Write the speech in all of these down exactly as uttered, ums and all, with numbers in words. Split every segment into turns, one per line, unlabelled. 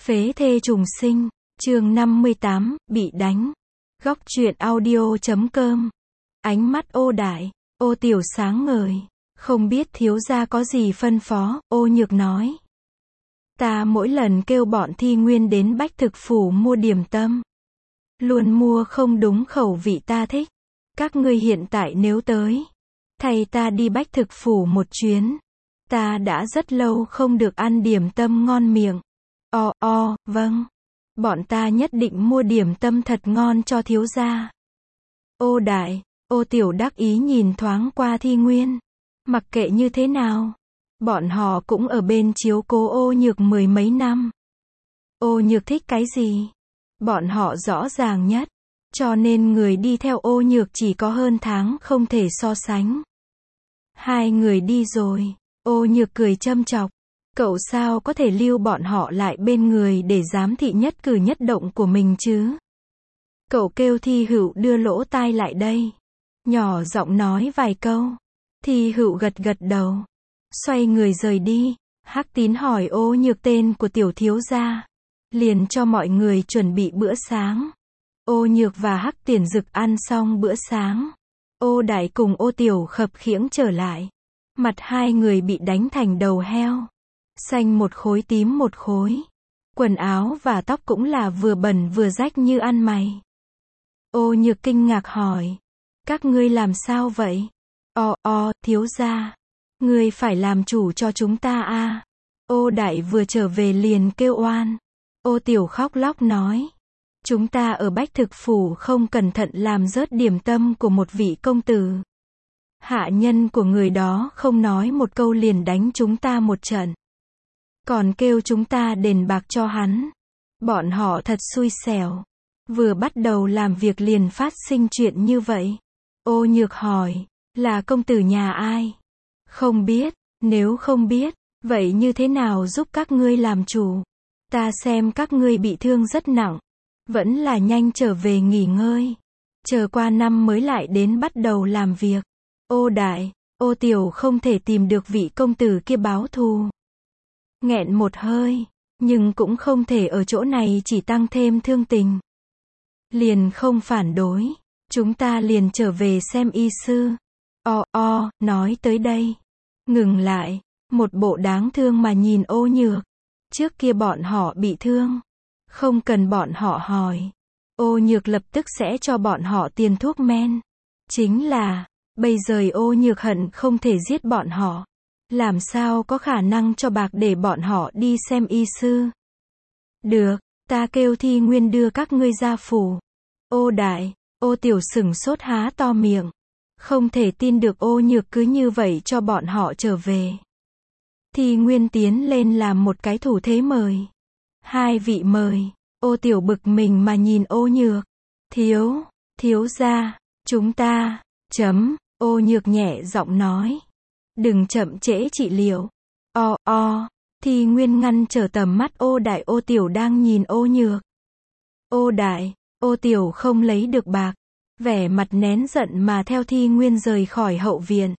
Phế thê trùng sinh, chương năm mươi tám, bị đánh. Góc truyện audio chấm com. Ánh mắt Ô Đại, Ô Tiểu sáng ngời. Không biết thiếu gia có gì phân phó, Ô Nhược nói. Ta mỗi lần kêu bọn Thi Nguyên đến Bách Thực Phủ mua điểm tâm. Luôn mua không đúng khẩu vị ta thích. Các ngươi hiện tại nếu tới, thay ta đi Bách Thực Phủ một chuyến. Ta đã rất lâu không được ăn điểm tâm ngon miệng. O, o, vâng. Bọn ta nhất định mua điểm tâm thật ngon cho thiếu gia. Ô Đại, Ô Tiểu đắc ý nhìn thoáng qua Thi Nguyên. Mặc kệ như thế nào, bọn họ cũng ở bên chiếu cố Ô Nhược mười mấy năm. Ô Nhược thích cái gì? Bọn họ rõ ràng nhất. Cho nên người đi theo Ô Nhược chỉ có hơn tháng không thể so sánh. Hai người đi rồi, Ô Nhược cười châm chọc. Cậu sao có thể lưu bọn họ lại bên người để giám thị nhất cử nhất động của mình chứ? Cậu kêu Thi Hựu đưa lỗ tai lại đây. Nhỏ giọng nói vài câu. Thi Hựu gật gật đầu. Xoay người rời đi. Hắc Tín hỏi Ô Nhược tên của tiểu thiếu gia. Liền cho mọi người chuẩn bị bữa sáng. Ô Nhược và Hắc Tiền Dực ăn xong bữa sáng. Ô Đại cùng Ô Tiểu khập khiễng trở lại. Mặt hai người bị đánh thành đầu heo. Xanh một khối tím một khối. Quần áo và tóc cũng là vừa bẩn vừa rách như ăn mày. Ô Nhược kinh ngạc hỏi. Các ngươi làm sao vậy? O, o, thiếu gia. Ngươi phải làm chủ cho chúng ta a. Ô Đại vừa trở về liền kêu oan. Ô Tiểu khóc lóc nói. Chúng ta ở Bách Thực Phủ không cẩn thận làm rớt điểm tâm của một vị công tử. Hạ nhân của người đó không nói một câu liền đánh chúng ta một trận. Còn kêu chúng ta đền bạc cho hắn. Bọn họ thật xui xẻo. Vừa bắt đầu làm việc liền phát sinh chuyện như vậy. Ô Nhược hỏi, là công tử nhà ai? Không biết, nếu không biết, vậy như thế nào giúp các ngươi làm chủ? Ta xem các ngươi bị thương rất nặng. Vẫn là nhanh trở về nghỉ ngơi. Chờ qua năm mới lại đến bắt đầu làm việc. Ô Đại, Ô Tiểu không thể tìm được vị công tử kia báo thù. Nghẹn một hơi, nhưng cũng không thể ở chỗ này chỉ tăng thêm thương tình. Liền không phản đối, chúng ta liền trở về xem y sư. O, o, nói tới đây. Ngừng lại, một bộ đáng thương mà nhìn Ô Nhược. Trước kia bọn họ bị thương. Không cần bọn họ hỏi. Ô Nhược lập tức sẽ cho bọn họ tiền thuốc men. Chính là, bây giờ Ô Nhược hận không thể giết bọn họ. Làm sao có khả năng cho bạc để bọn họ đi xem y sư? Được, ta kêu Thi Nguyên đưa các ngươi ra phủ. Ô Đại, Ô Tiểu sửng sốt há to miệng. Không thể tin được Ô Nhược cứ như vậy cho bọn họ trở về. Thi Nguyên tiến lên làm một cái thủ thế mời. Hai vị mời. Ô Tiểu bực mình mà nhìn Ô Nhược. Thiếu, thiếu gia, chúng ta, chấm, Ô Nhược nhẹ giọng nói. Đừng chậm trễ trị liệu. O, o, Thi Nguyên ngăn trở tầm mắt Ô Đại Ô Tiểu đang nhìn Ô Nhược. Ô Đại, Ô Tiểu không lấy được bạc. Vẻ mặt nén giận mà theo Thi Nguyên rời khỏi hậu viện.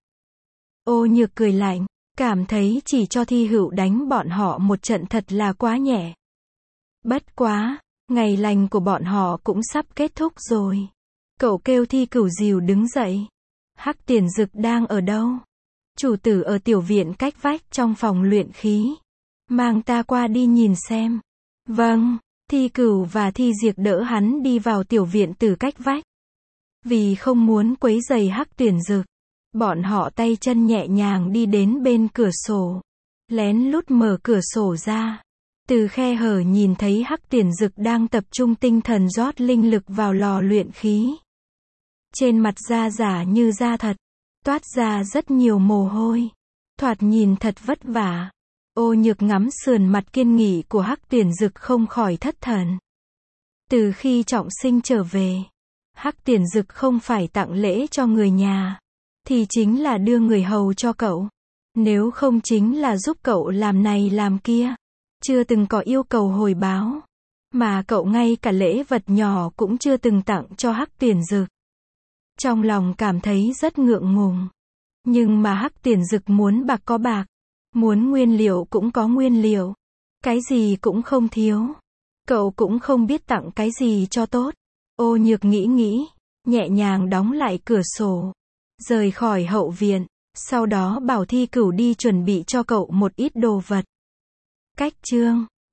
Ô Nhược cười lạnh, cảm thấy chỉ cho Thi Hựu đánh bọn họ một trận thật là quá nhẹ. Bất quá, ngày lành của bọn họ cũng sắp kết thúc rồi. Cậu kêu Thi Cửu Dìu đứng dậy. Hắc Tiền Dực đang ở đâu? Chủ tử ở tiểu viện cách vách trong phòng luyện khí. Mang ta qua đi nhìn xem. Vâng, Thi Cửu và Thi Diệp đỡ hắn đi vào tiểu viện từ cách vách. Vì không muốn quấy rầy Hắc Tiền Dực, bọn họ tay chân nhẹ nhàng đi đến bên cửa sổ. Lén lút mở cửa sổ ra. Từ khe hở nhìn thấy Hắc Tiền Dực đang tập trung tinh thần rót linh lực vào lò luyện khí. Trên mặt da giả như da thật. Toát ra rất nhiều mồ hôi. Thoạt nhìn thật vất vả. Ô Nhược ngắm sườn mặt kiên nghị của Hắc Tiền Dực không khỏi thất thần. Từ khi trọng sinh trở về, Hắc Tiền Dực không phải tặng lễ cho người nhà, thì chính là đưa người hầu cho cậu. Nếu không chính là giúp cậu làm này làm kia. Chưa từng có yêu cầu hồi báo. Mà cậu ngay cả lễ vật nhỏ cũng chưa từng tặng cho Hắc Tiền Dực. Trong lòng cảm thấy rất ngượng ngùng. Nhưng mà Hắc Tiền Dực muốn bạc có bạc. Muốn nguyên liệu cũng có nguyên liệu. Cái gì cũng không thiếu. Cậu cũng không biết tặng cái gì cho tốt. Ô Nhược nghĩ nghĩ, nhẹ nhàng đóng lại cửa sổ, rời khỏi hậu viện, sau đó bảo Thi Cửu đi chuẩn bị cho cậu một ít đồ vật. Cách chương